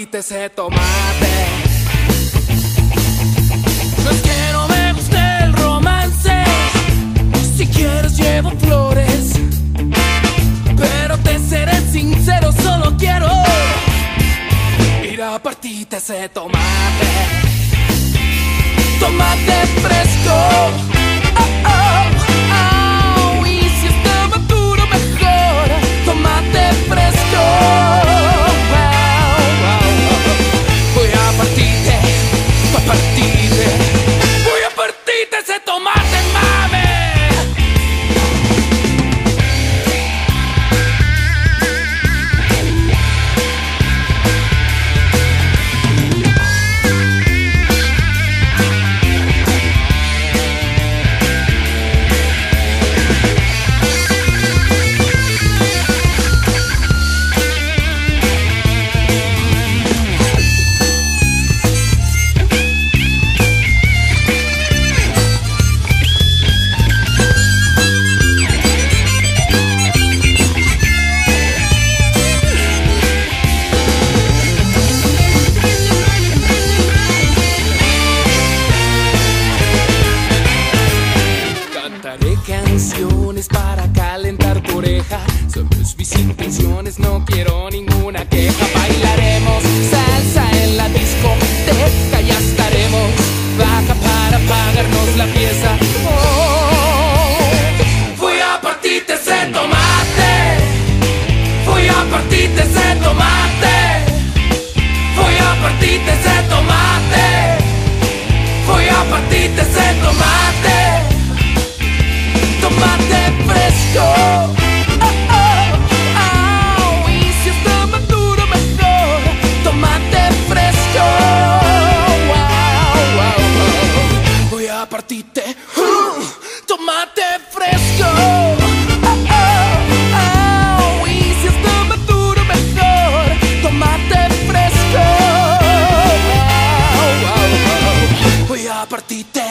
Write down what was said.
partirte ese tomate. No es que no me guste el romance, si quieres llevo flores, pero te seré sincero, solo quiero ir a partirte ese tomate. Tomate fresco, oh, oh, oh, y si está maduro mejor, tomate fresco. Voy a partirte ese tomate, mame. Cantaré canciones para calentar tu oreja. Sabes mis intenciones, no quiero ninguna queja. Bailaremos salsa en la discoteca, ya estaremos baja para pagarnos la pieza. Oh, voy a partirte ese tomate. Voy a partirte ese tomate. Voy a partirte ese tomate. Voy a partirte ese tomate. Tomate fresco, oh, oh, oh, y si está maduro mejor, tomate fresco. Wow, wow, wow. Voy a partirte tomate fresco, oh, oh, oh, y si está maduro mejor, tomate fresco. Wow, wow, wow. Voy a partirte